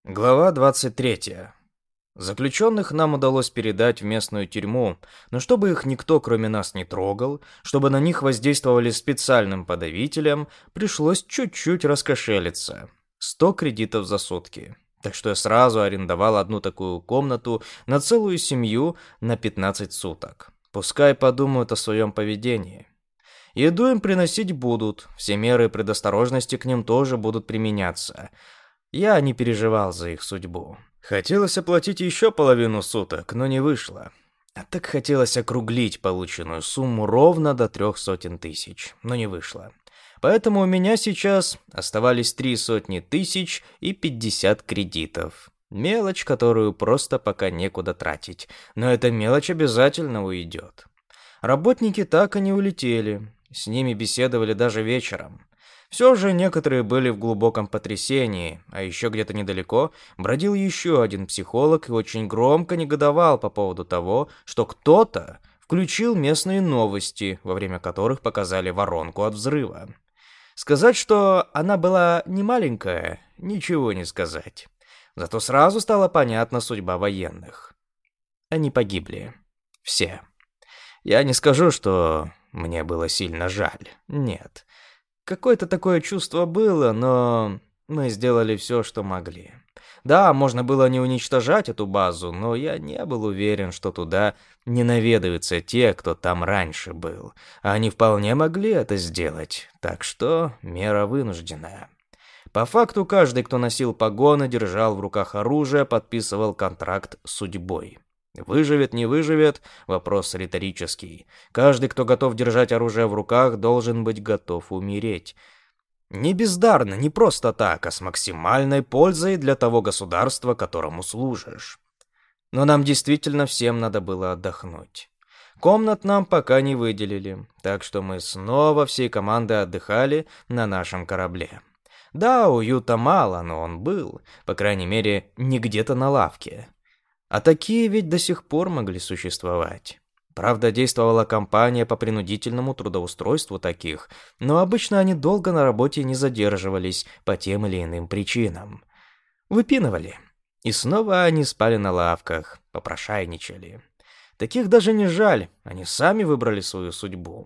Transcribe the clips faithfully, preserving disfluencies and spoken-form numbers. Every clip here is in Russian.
Глава двадцать третья. Заключенных нам удалось передать в местную тюрьму, но чтобы их никто, кроме нас, не трогал, чтобы на них воздействовали специальным подавителем, пришлось чуть-чуть раскошелиться. Сто кредитов за сутки. Так что я сразу арендовал одну такую комнату на целую семью на пятнадцать суток. Пускай подумают о своем поведении. Еду им приносить будут, все меры предосторожности к ним тоже будут применяться. Я не переживал за их судьбу. Хотелось оплатить еще половину суток, но не вышло. А так хотелось округлить полученную сумму ровно до трех сотен тысяч, но не вышло. Поэтому у меня сейчас оставались три сотни тысяч и пятьдесят кредитов. Мелочь, которую просто пока некуда тратить. Но эта мелочь обязательно уйдет. Работники так и не улетели. С ними беседовали даже вечером. Все же некоторые были в глубоком потрясении, а еще где-то недалеко бродил еще один психолог и очень громко негодовал по поводу того, что кто-то включил местные новости, во время которых показали воронку от взрыва. Сказать, что она была не маленькая, ничего не сказать. Зато сразу стала понятна судьба военных. Они погибли. Все. Я не скажу, что мне было сильно жаль. Нет. Какое-то такое чувство было, но мы сделали все, что могли. Да, можно было не уничтожать эту базу, но я не был уверен, что туда не наведаются те, кто там раньше был. А они вполне могли это сделать, так что мера вынужденная. По факту, каждый, кто носил погоны, держал в руках оружие, подписывал контракт с судьбой. Выживет, не выживет – вопрос риторический. Каждый, кто готов держать оружие в руках, должен быть готов умереть. Не бездарно, не просто так, а с максимальной пользой для того государства, которому служишь. Но нам действительно всем надо было отдохнуть. Комнат нам пока не выделили, так что мы снова всей командой отдыхали на нашем корабле. Да, уюта мало, но он был, по крайней мере, не где-то на лавке. А такие ведь до сих пор могли существовать. Правда, действовала компания по принудительному трудоустройству таких, но обычно они долго на работе не задерживались по тем или иным причинам. Выпинывали. И снова они спали на лавках, попрошайничали. Таких даже не жаль, они сами выбрали свою судьбу.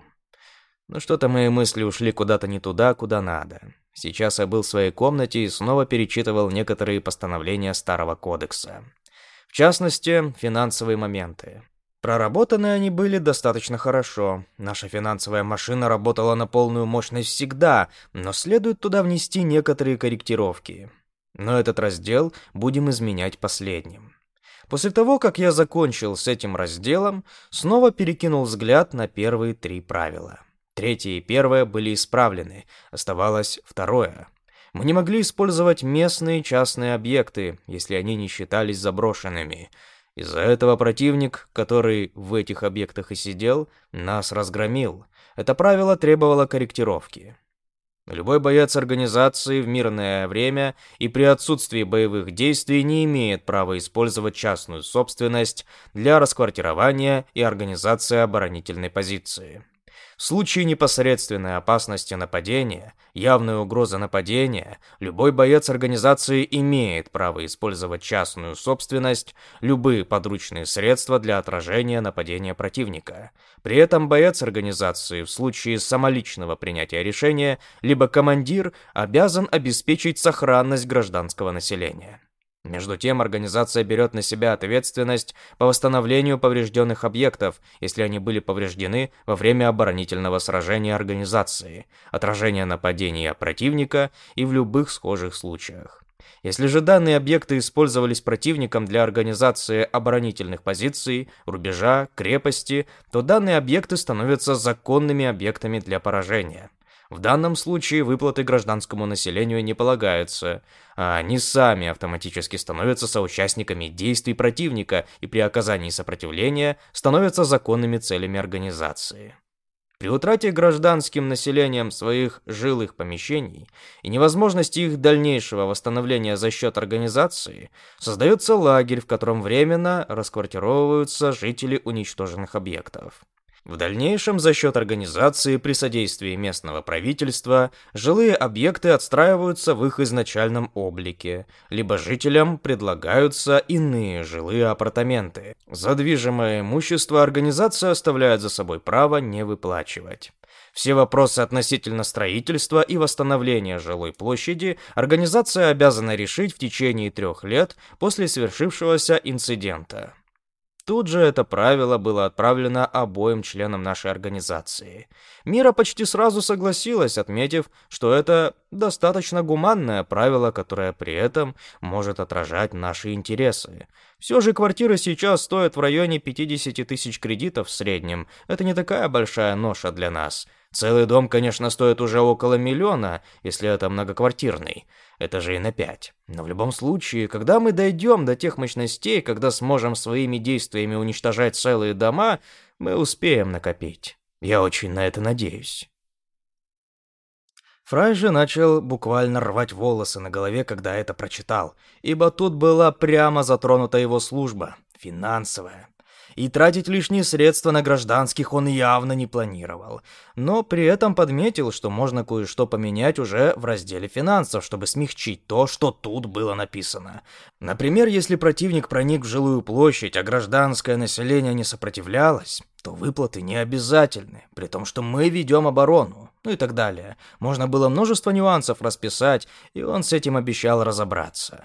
Но что-то мои мысли ушли куда-то не туда, куда надо. Сейчас я был в своей комнате и снова перечитывал некоторые постановления Старого кодекса. В частности, финансовые моменты. Проработаны они были достаточно хорошо. Наша финансовая машина работала на полную мощность всегда, но следует туда внести некоторые корректировки. Но этот раздел будем изменять последним. После того, как я закончил с этим разделом, снова перекинул взгляд на первые три правила. Третье и первое были исправлены, оставалось второе. Мы не могли использовать местные частные объекты, если они не считались заброшенными. Из-за этого противник, который в этих объектах и сидел, нас разгромил. Это правило требовало корректировки. Любой боец организации в мирное время и при отсутствии боевых действий не имеет права использовать частную собственность для расквартирования и организации оборонительной позиции. В случае непосредственной опасности нападения, явной угрозы нападения, любой боец организации имеет право использовать частную собственность, любые подручные средства для отражения нападения противника. При этом боец организации в случае самоличного принятия решения, либо командир, обязан обеспечить сохранность гражданского населения. Между тем, организация берет на себя ответственность по восстановлению поврежденных объектов, если они были повреждены во время оборонительного сражения организации, отражения нападения противника и в любых схожих случаях. Если же данные объекты использовались противником для организации оборонительных позиций, рубежа, крепости, то данные объекты становятся законными объектами для поражения. В данном случае выплаты гражданскому населению не полагаются, а они сами автоматически становятся соучастниками действий противника и при оказании сопротивления становятся законными целями организации. При утрате гражданским населением своих жилых помещений и невозможности их дальнейшего восстановления за счет организации, создается лагерь, в котором временно расквартировываются жители уничтоженных объектов. В дальнейшем за счет организации при содействии местного правительства жилые объекты отстраиваются в их изначальном облике, либо жителям предлагаются иные жилые апартаменты. За движимое имущество организация оставляет за собой право не выплачивать. Все вопросы относительно строительства и восстановления жилой площади организация обязана решить в течение трех лет после свершившегося инцидента. Тут же это правило было отправлено обоим членам нашей организации. Мира почти сразу согласилась, отметив, что это достаточно гуманное правило, которое при этом может отражать наши интересы. Все же квартиры сейчас стоят в районе пятьдесят тысяч кредитов в среднем. Это не такая большая ноша для нас. Целый дом, конечно, стоит уже около миллиона, если это многоквартирный. Этажей на пять. Но в любом случае, когда мы дойдем до тех мощностей, когда сможем своими действиями уничтожать целые дома, мы успеем накопить. Я очень на это надеюсь. Фрай же начал буквально рвать волосы на голове, когда это прочитал, ибо тут была прямо затронута его служба, финансовая. И тратить лишние средства на гражданских он явно не планировал, но при этом подметил, что можно кое-что поменять уже в разделе финансов, чтобы смягчить то, что тут было написано. Например, если противник проник в жилую площадь, а гражданское население не сопротивлялось, то выплаты не обязательны, при том, что мы ведем оборону, ну и так далее. Можно было множество нюансов расписать, и он с этим обещал разобраться.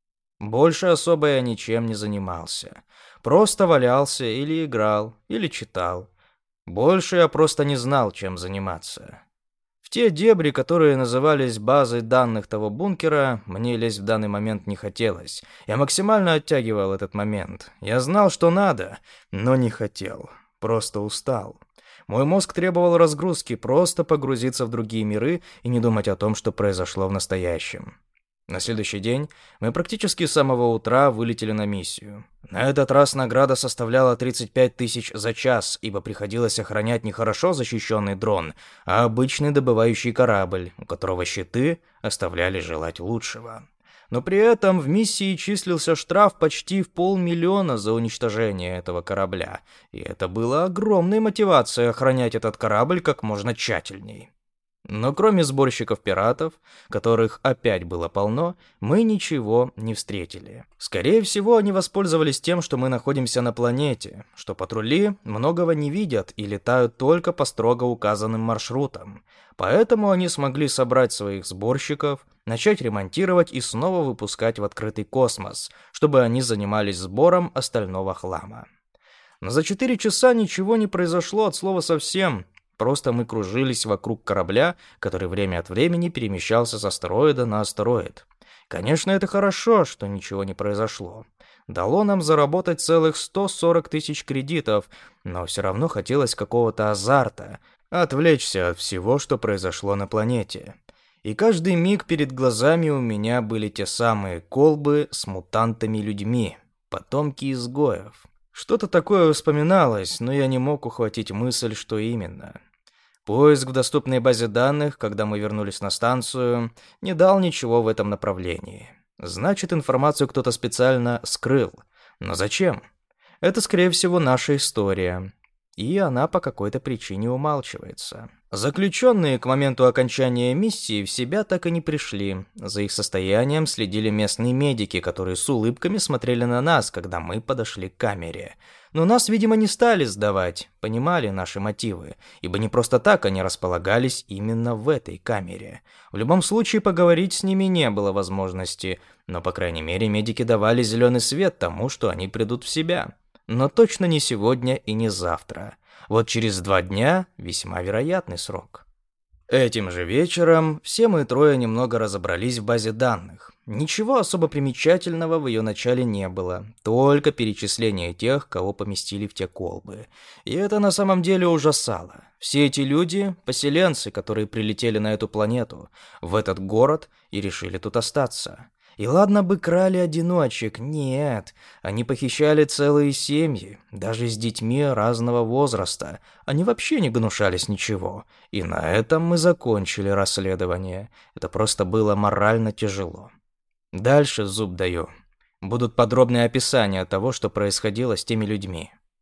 Больше особо я ничем не занимался. Просто валялся или играл, или читал. Больше я просто не знал, чем заниматься. В те дебри, которые назывались базой данных того бункера, мне лезть в данный момент не хотелось. Я максимально оттягивал этот момент. Я знал, что надо, но не хотел. Просто устал. Мой мозг требовал разгрузки, просто погрузиться в другие миры и не думать о том, что произошло в настоящем. На следующий день мы практически с самого утра вылетели на миссию. На этот раз награда составляла тридцать пять тысяч за час, ибо приходилось охранять не хорошо защищенный дрон, а обычный добывающий корабль, у которого щиты оставляли желать лучшего. Но при этом в миссии числился штраф почти в полмиллиона за уничтожение этого корабля, и это было огромной мотивацией охранять этот корабль как можно тщательней. Но кроме сборщиков пиратов, которых опять было полно, мы ничего не встретили. Скорее всего, они воспользовались тем, что мы находимся на планете, что патрули многого не видят и летают только по строго указанным маршрутам. Поэтому они смогли собрать своих сборщиков, начать ремонтировать и снова выпускать в открытый космос, чтобы они занимались сбором остального хлама. Но за четыре часа ничего не произошло от слова совсем. Просто мы кружились вокруг корабля, который время от времени перемещался с астероида на астероид. Конечно, это хорошо, что ничего не произошло. Дало нам заработать целых сто сорок тысяч кредитов, но все равно хотелось какого-то азарта, отвлечься от всего, что произошло на планете. И каждый миг перед глазами у меня были те самые колбы с мутантами-людьми, потомки изгоев. Что-то такое вспоминалось, но я не мог ухватить мысль, что именно. Поиск в доступной базе данных, когда мы вернулись на станцию, не дал ничего в этом направлении. Значит, информацию кто-то специально скрыл. Но зачем? Это, скорее всего, наша история. И она по какой-то причине умалчивается. Заключенные к моменту окончания миссии в себя так и не пришли. За их состоянием следили местные медики, которые с улыбками смотрели на нас, когда мы подошли к камере. Но нас, видимо, не стали сдавать, понимали наши мотивы, ибо не просто так они располагались именно в этой камере. В любом случае, поговорить с ними не было возможности, но, по крайней мере, медики давали зеленый свет тому, что они придут в себя. Но точно не сегодня и не завтра. Вот через два дня весьма вероятный срок. Этим же вечером все мы трое немного разобрались в базе данных. Ничего особо примечательного в ее начале не было, только перечисление тех, кого поместили в те колбы. И это на самом деле ужасало. Все эти люди – поселенцы, которые прилетели на эту планету, в этот город и решили тут остаться. И ладно бы крали одиночек, нет, они похищали целые семьи, даже с детьми разного возраста. Они вообще не гнушались ничего. И на этом мы закончили расследование. Это просто было морально тяжело. Дальше зуб даю. Будут подробные описания того, что происходило с теми людьми.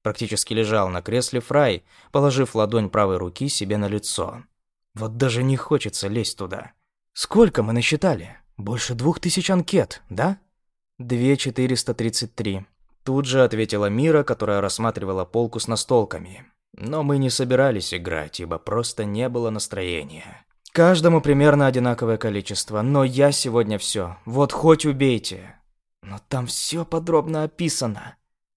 Практически лежал на кресле Фрай, положив ладонь правой руки себе на лицо. Вот даже не хочется лезть туда. Сколько мы насчитали? Больше двух тысяч анкет, да? Две четыреста тридцать три. Тут же ответила Мира, которая рассматривала полку с настолками. Но мы не собирались играть, ибо просто не было настроения. Каждому примерно одинаковое количество, но я сегодня все. Вот хоть убейте. Но там все подробно описано.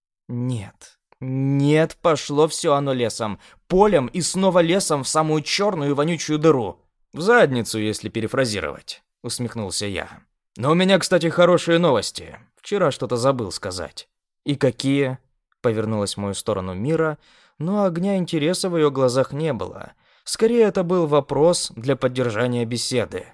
Нет. Нет, пошло все оно лесом. Полем и снова лесом в самую черную и вонючую дыру. В задницу, если перефразировать, усмехнулся я. Но у меня, кстати, хорошие новости. Вчера что-то забыл сказать. И какие? Повернулась в мою сторону Мира, но огня интереса в ее глазах не было. Скорее, это был вопрос для поддержания беседы.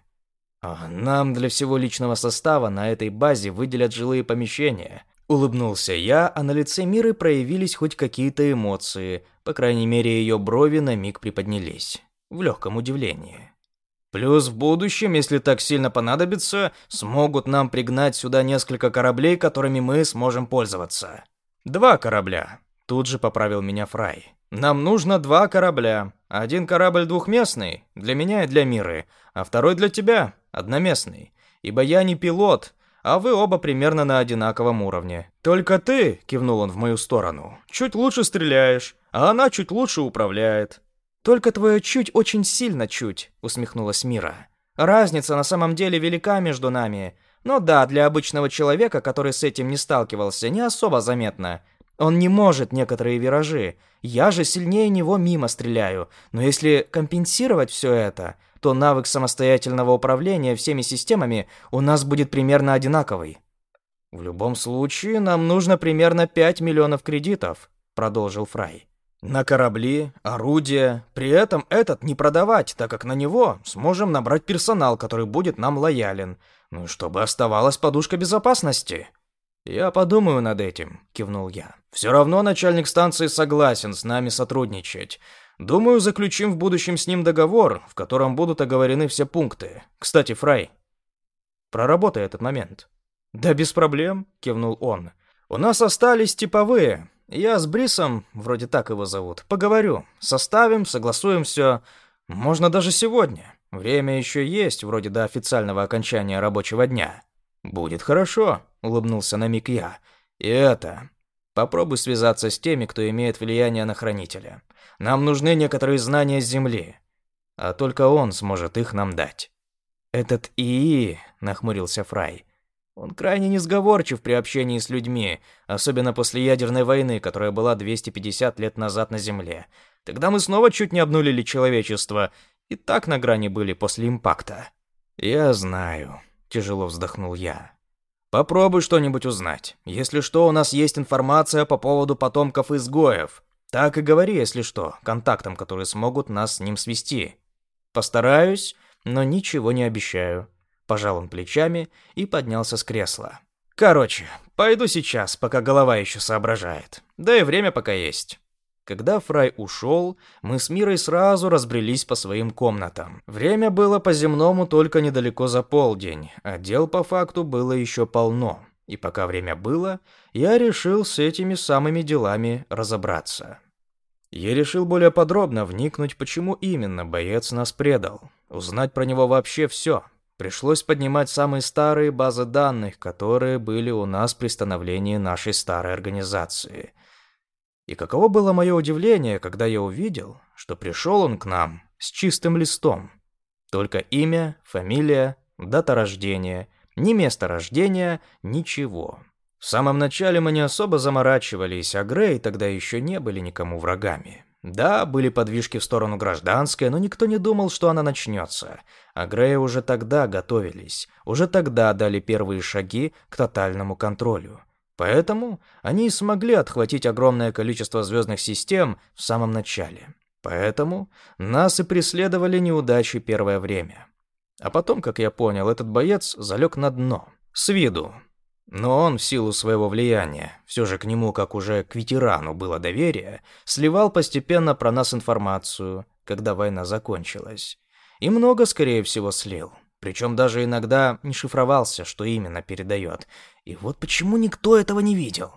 «Нам для всего личного состава на этой базе выделят жилые помещения», — улыбнулся я, а на лице Миры проявились хоть какие-то эмоции, по крайней мере, ее брови на миг приподнялись, в легком удивлении. «Плюс в будущем, если так сильно понадобится, смогут нам пригнать сюда несколько кораблей, которыми мы сможем пользоваться». «Два корабля», — тут же поправил меня Фрай. «Нам нужно два корабля. Один корабль двухместный, для меня и для Миры, а второй для тебя, одноместный. Ибо я не пилот, а вы оба примерно на одинаковом уровне. Только ты, — кивнул он в мою сторону, — чуть лучше стреляешь, а она чуть лучше управляет». «Только твое чуть очень сильно чуть», — усмехнулась Мира. «Разница на самом деле велика между нами. Но да, для обычного человека, который с этим не сталкивался, не особо заметно. Он не может некоторые виражи. Я же сильнее него мимо стреляю. Но если компенсировать все это, то навык самостоятельного управления всеми системами у нас будет примерно одинаковый». «В любом случае, нам нужно примерно пять миллионов кредитов», — продолжил Фрай. «На корабли, орудия. При этом этот не продавать, так как на него сможем набрать персонал, который будет нам лоялен. Ну и чтобы оставалась подушка безопасности». «Я подумаю над этим», — кивнул я. «Все равно начальник станции согласен с нами сотрудничать. Думаю, заключим в будущем с ним договор, в котором будут оговорены все пункты. Кстати, Фрай, проработай этот момент». «Да без проблем», — кивнул он. «У нас остались типовые. Я с Брисом, вроде так его зовут, поговорю. Составим, согласуем все. Можно даже сегодня. Время еще есть, вроде до официального окончания рабочего дня». «Будет хорошо», — улыбнулся на миг я. «И это... Попробуй связаться с теми, кто имеет влияние на Хранителя. Нам нужны некоторые знания с Земли, а только он сможет их нам дать». «Этот ИИ», — нахмурился Фрай, — «он крайне несговорчив при общении с людьми, особенно после ядерной войны, которая была двести пятьдесят лет назад на Земле. Тогда мы снова чуть не обнулили человечество, и так на грани были после импакта». «Я знаю», — тяжело вздохнул я. «Попробуй что-нибудь узнать. Если что, у нас есть информация по поводу потомков изгоев. Так и говори, если что, контактам, которые смогут нас с ним свести. Постараюсь, но ничего не обещаю». Пожал он плечами и поднялся с кресла. «Короче, пойду сейчас, пока голова еще соображает. Да и время пока есть». Когда Фрай ушел, мы с Мирой сразу разбрелись по своим комнатам. Время было по-земному только недалеко за полдень, а дел по факту было еще полно. И пока время было, я решил с этими самыми делами разобраться. Я решил более подробно вникнуть, почему именно боец нас предал. Узнать про него вообще все. Пришлось поднимать самые старые базы данных, которые были у нас при становлении нашей старой организации. И каково было мое удивление, когда я увидел, что пришел он к нам с чистым листом. Только имя, фамилия, дата рождения, ни место рождения, ничего. В самом начале мы не особо заморачивались, а Грей тогда еще не были никому врагами. Да, были подвижки в сторону гражданской, но никто не думал, что она начнется. А Греи уже тогда готовились, уже тогда дали первые шаги к тотальному контролю. Поэтому они и смогли отхватить огромное количество звездных систем в самом начале. Поэтому нас и преследовали неудачи первое время. А потом, как я понял, этот боец залег на дно. С виду. Но он, в силу своего влияния, все же к нему, как уже к ветерану, было доверие, сливал постепенно про нас информацию, когда война закончилась. И много, скорее всего, слил. Причем даже иногда не шифровался, что именно передает. И вот почему никто этого не видел.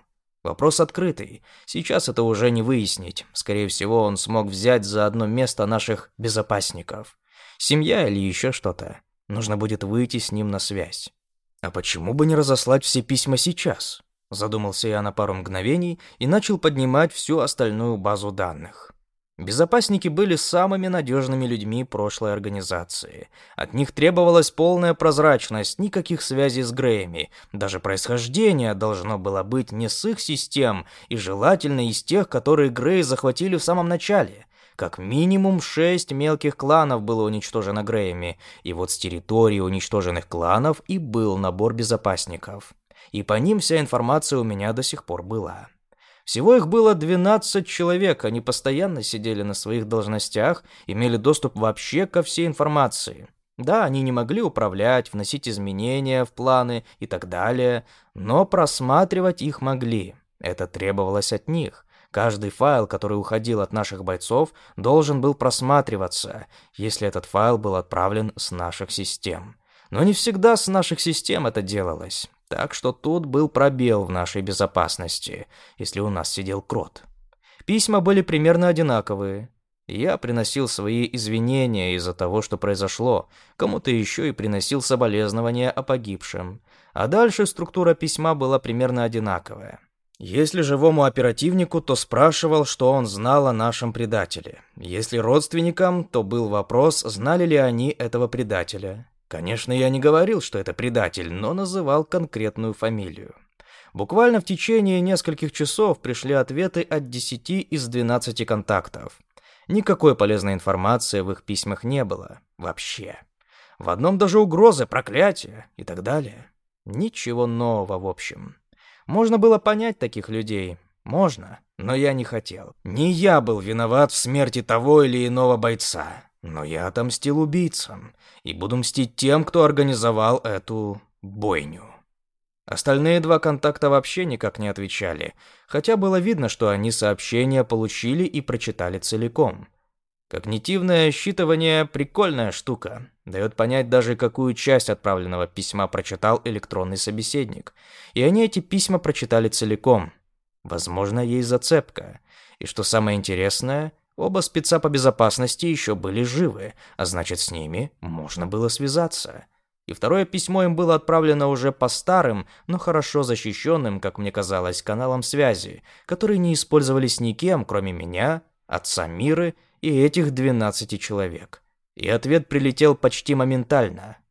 Вопрос открытый. Сейчас это уже не выяснить. Скорее всего, он смог взять за одно место наших безопасников. Семья или еще что-то. Нужно будет выйти с ним на связь. А почему бы не разослать все письма сейчас? Задумался я на пару мгновений и начал поднимать всю остальную базу данных. Безопасники были самыми надежными людьми прошлой организации. От них требовалась полная прозрачность, никаких связей с Греями. Даже происхождение должно было быть не с их систем, и желательно из тех, которые Греи захватили в самом начале. Как минимум шесть мелких кланов было уничтожено Греями, и вот с территории уничтоженных кланов и был набор безопасников. И по ним вся информация у меня до сих пор была. Всего их было двенадцать человек, они постоянно сидели на своих должностях, имели доступ вообще ко всей информации. Да, они не могли управлять, вносить изменения в планы и так далее, но просматривать их могли. Это требовалось от них. Каждый файл, который уходил от наших бойцов, должен был просматриваться, если этот файл был отправлен с наших систем. Но не всегда с наших систем это делалось. Так что тут был пробел в нашей безопасности, если у нас сидел крот. Письма были примерно одинаковые. Я приносил свои извинения из-за того, что произошло, кому-то еще и приносил соболезнования о погибшем. А дальше структура письма была примерно одинаковая. Если живому оперативнику, то спрашивал, что он знал о нашем предателе. Если родственникам, то был вопрос, знали ли они этого предателя. Конечно, я не говорил, что это предатель, но называл конкретную фамилию. Буквально в течение нескольких часов пришли ответы от десяти из двенадцати контактов. Никакой полезной информации в их письмах не было. Вообще. В одном даже угрозы, проклятия и так далее. Ничего нового, в общем. Можно было понять таких людей. Можно, но я не хотел. Не я был виноват в смерти того или иного бойца. Но я отомстил убийцам и буду мстить тем, кто организовал эту бойню. Остальные два контакта вообще никак не отвечали, хотя было видно, что они сообщения получили и прочитали целиком. Когнитивное считывание – прикольная штука. Дает понять даже, какую часть отправленного письма прочитал электронный собеседник. И они эти письма прочитали целиком. Возможно, есть зацепка. И что самое интересное – оба спеца по безопасности еще были живы, а значит, с ними можно было связаться. И второе письмо им было отправлено уже по старым, но хорошо защищенным, как мне казалось, каналам связи, которые не использовались никем, кроме меня, отца Миры и этих двенадцати человек. И ответ прилетел почти моментально.